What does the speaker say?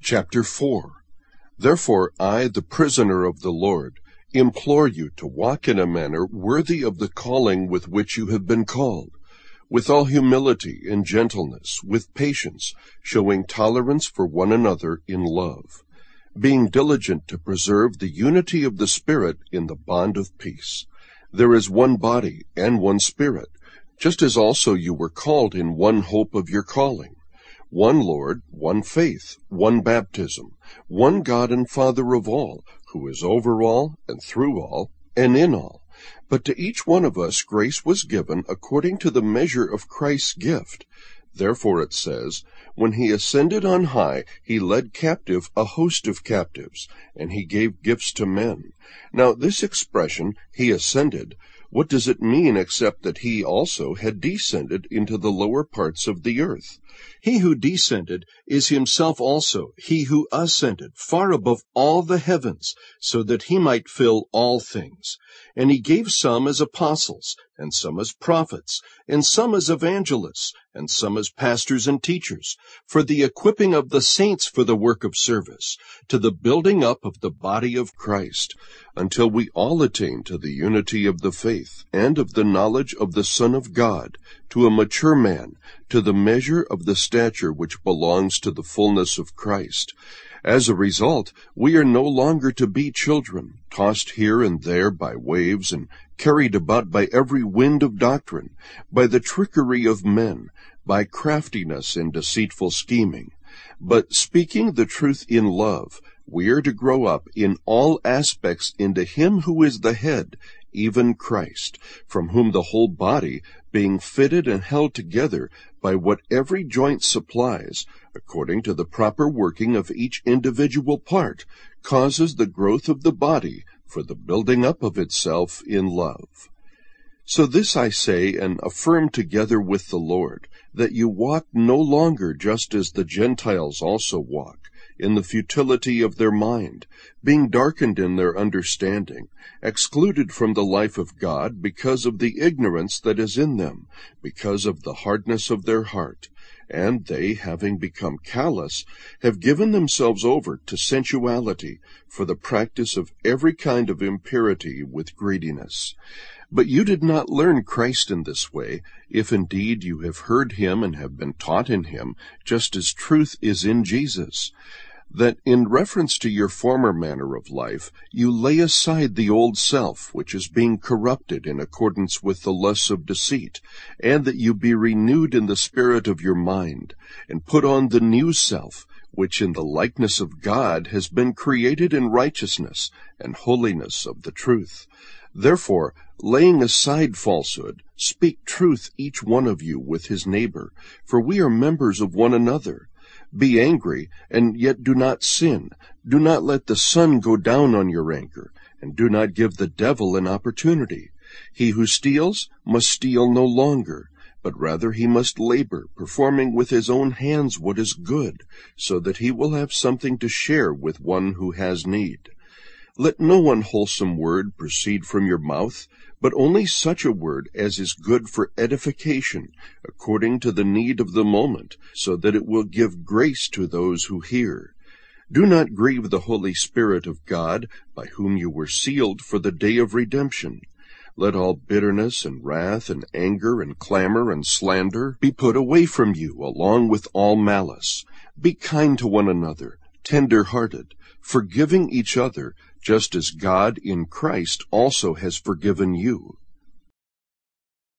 Chapter 4. Therefore I, the prisoner of the Lord, implore you to walk in a manner worthy of the calling with which you have been called, with all humility and gentleness, with patience, showing tolerance for one another in love, being diligent to preserve the unity of the Spirit in the bond of peace. There is one body and one Spirit, just as also you were called in one hope of your calling. One Lord, one faith, one baptism, one God and Father of all, who is over all, and through all, and in all. But to each one of us grace was given according to the measure of Christ's gift. Therefore it says, when he ascended on high, he led captive a host of captives, and he gave gifts to men. Now this expression, he ascended, what does it mean except that he also had descended into the lower parts of the earth? He who descended is himself also he who ascended far above all the heavens, so that he might fill all things. And he gave some as apostles, and some as prophets, and some as evangelists, and some as pastors and teachers, for the equipping of the saints for the work of service, to the building up of the body of Christ, until we all attain to the unity of the faith, and of the knowledge of the Son of God, to a mature man, to the measure of the stature which belongs to the fullness of Christ. As a result, we are no longer to be children, tossed here and there by waves and carried about by every wind of doctrine, by the trickery of men, by craftiness and deceitful scheming. But speaking the truth in love, we are to grow up in all aspects into him who is the head, even Christ, from whom the whole body, being fitted and held together by what every joint supplies, according to the proper working of each individual part, causes the growth of the body for the building up of itself in love. So this I say and affirm together with the Lord, that you walk no longer just as the Gentiles also walk, in the futility of their mind, being darkened in their understanding, excluded from the life of God because of the ignorance that is in them, because of the hardness of their heart. And they, having become callous, have given themselves over to sensuality, for the practice of every kind of impurity with greediness. But you did not learn Christ in this way, if indeed you have heard him and have been taught in him, just as truth is in Jesus, that in reference to your former manner of life, you lay aside the old self, which is being corrupted in accordance with the lusts of deceit, and that you be renewed in the spirit of your mind, and put on the new self, which in the likeness of God has been created in righteousness and holiness of the truth. Therefore, laying aside falsehood, speak truth each one of you with his neighbor, for we are members of one another. Be angry, and yet do not sin. Do not let the sun go down on your anger, and do not give the devil an opportunity. He who steals must steal no longer, but rather he must labor, performing with his own hands what is good, so that he will have something to share with one who has need. Let no unwholesome word proceed from your mouth, but only such a word as is good for edification, according to the need of the moment, so that it will give grace to those who hear. Do not grieve the Holy Spirit of God, by whom you were sealed for the day of redemption. Let all bitterness and wrath and anger and clamor and slander be put away from you, along with all malice. Be kind to one another, tender-hearted, forgiving each other, just as God in Christ also has forgiven you.